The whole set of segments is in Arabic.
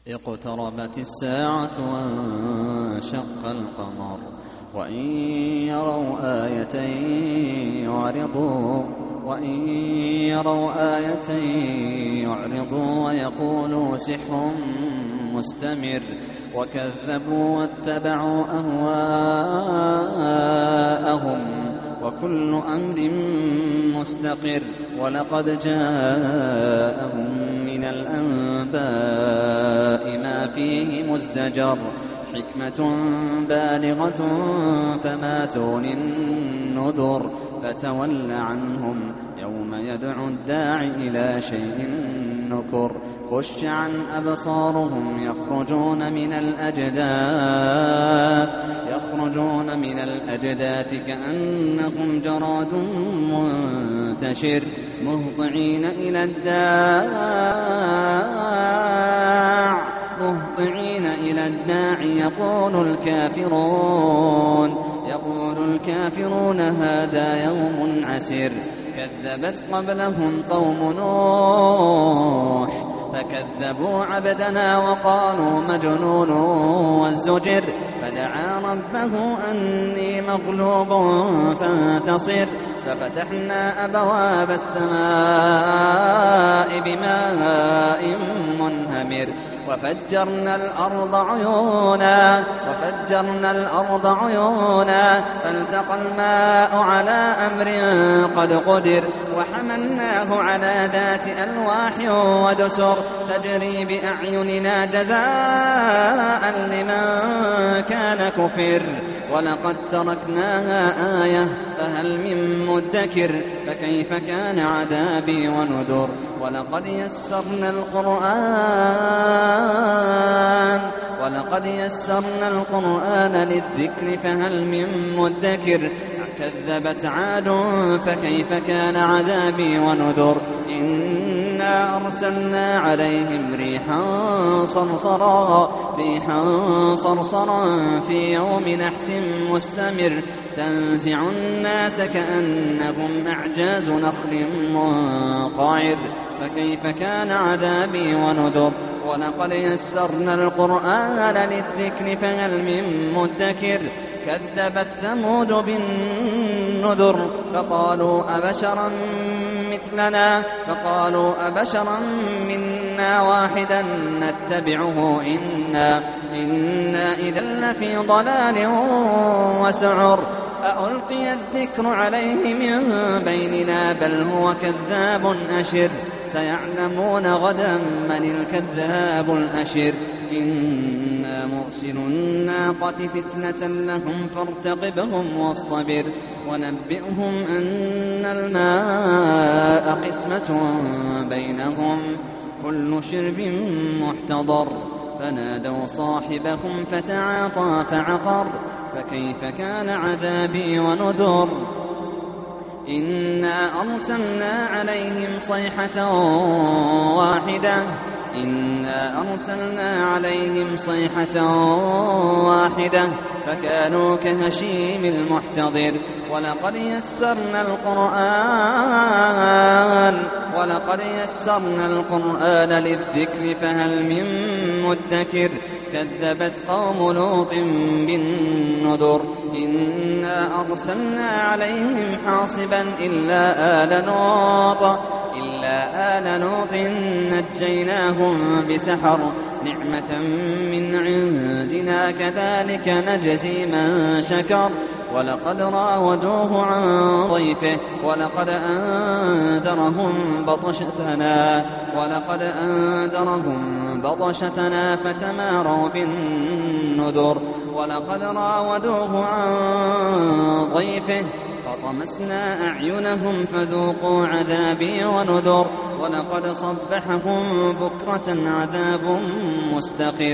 اقتربت الساعة وانشق القمر وإن يروا آية يعرضوا ويقولوا سحر مستمر وكذبوا واتبعوا أهواءهم وكل أمر مستقر ولقد جاءهم من الأنباء ما فيه مزدجر حكمة بالغة فما تغني النذر فتول عنهم يوم يدعو الداعي إلى شيء نكر خش عن أبصارهم يخرجون من الأجداث كأنهم جراد منتشر مهطعين إلى الداع يقول الكافرون هذا يوم عسر كذبت قبلهم قوم نوح فكذبوا عبدنا وقالوا مجنون وازدجر فدعا ربه أني مغلوب فانتصر ففتحنا أبواب السماء بماء منهمر وفجرنا الأرض عيونا فالتقى الماء على أمر قد قدر وحملناه على ذات ألواح ودسر تجري بأعيننا جزاء لمن كان كفر ولقد تركناها آية فهل من مدكر فكيف كان عذابي ونذر ولقد يسرنا القرآن للذكر فهل من مدكر كذبت عاد فكيف كان عذابي ونذر إنا أرسلنا عليهم ريحا صرصرا في يوم نحس مستمر تنزع الناس كأنهم أعجاز نخل منقعر فكيف كان عذابي ونذر ولقد يسرنا القرآن للذكر فهل من مدكر كذبت ثمود بالنذر فقالوا أبشرا منا واحدا نتبعه إنا إذا لفي ضلال وسعر أألقي الذكر عليه من بيننا بل هو كذاب أشر سيعلمون غدا من الكذاب الأشر إنا مرسل الناقة فتنة لهم فارتقبهم واصطبر ونبئهم أن الماء قسمة بينهم كل شرب محتضر فنادوا صاحبهم فتعاطى فعقر فكيف كان عذابي ونذر إنا أرسلنا عليهم صيحة واحدة فكانوا كهشيم المحتضر ولقد يسرنا القرآن للذكر فهل من مدكر كذبت قوم لوط بالنذر إنا أرسلنا عليهم حاصبا إلا آل لوط نجيناهم بسحر نعمة من عندنا كذلك نجزي من شكر ولقد راودوه عن ضيفه ولقد أنذرهم بطشتنا فتماروا بالنذر ولقد راودوه عن ضيفه فطمسنا أعينهم فذوقوا عذابي ونذر ولقد صبحهم بكرة عذاب مستقر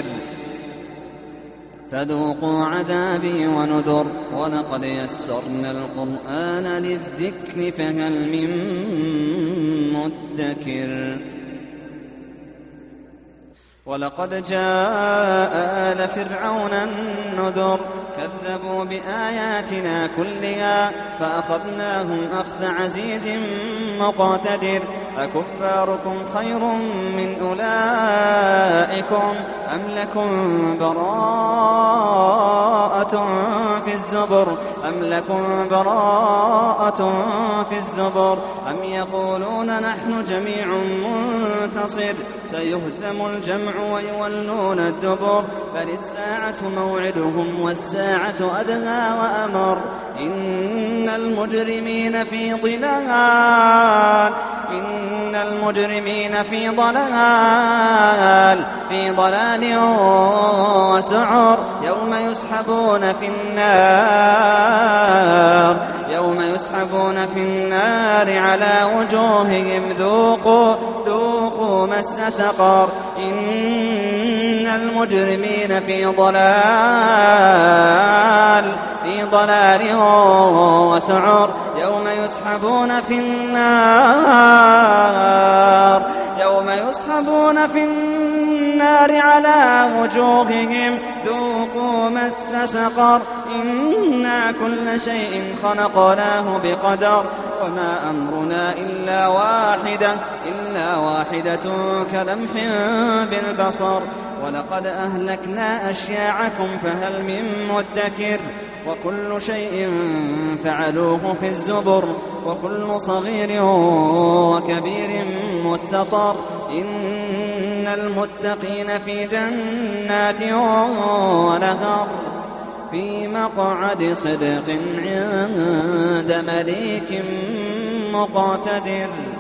فذوقوا عذابي ونذر ولقد يسرنا القرآن للذكر فهل من مدكر ولقد جاء آل فرعون النذر كذبوا بآياتنا كلها فأخذناهم أخذ عزيز مقتدر أكفاركم خير من أولئكم شيعتكم أم لكم براءة في الزبر أم يقولون نحن جميع منتصر سيهزم الجمع ويولون الدبر بل الساعة موعدهم والساعة أدهى وأمر إن المجرمين في ضلال وسعر يوم يسحبون في النار على وجوههم ذوقوا مس سقر إن المجرمين في ضلال وسعر يوم يسحبون في النار على وجوههم ذوقوا مس سقر إنا كل شيء خلقناه بقدر وما أمرنا إلا واحدة كلمح بالبصر ولقد أهلكنا أشياعكم فهل من مدكر وكل شيء فعلوه في الزبر وكل صغير وكبير مستطر إن المتقين في جنات ونهر في مقعد صدق عند مليك مقتدر.